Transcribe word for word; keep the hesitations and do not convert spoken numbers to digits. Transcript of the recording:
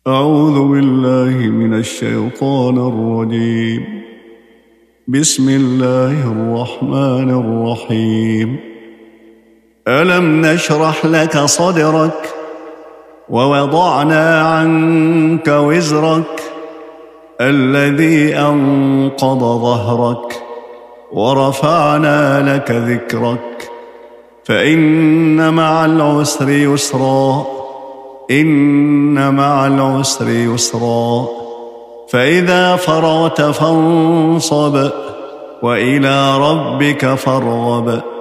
أعوذ بالله من الشيطان الرجيم. بسم الله الرحمن الرحيم. ألم نشرح لك صدرك ووضعنا عنك وزرك الذي أنقض ظهرك ورفعنا لك ذكرك فإن مع العسر يسرا إن مع العسر يسرا فإذا فرغت فانصب وإلى ربك فارغب